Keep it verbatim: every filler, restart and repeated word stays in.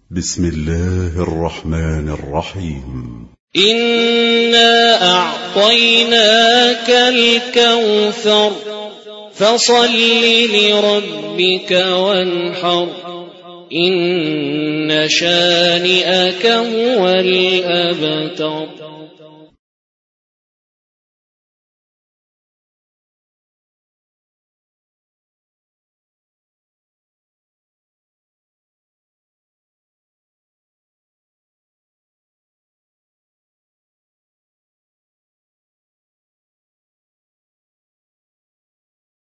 بسم الله الرحمن الرحيم. إنا أعطيناك الكوثر فصل لربك وانحر إن شانئك هو الأبتر.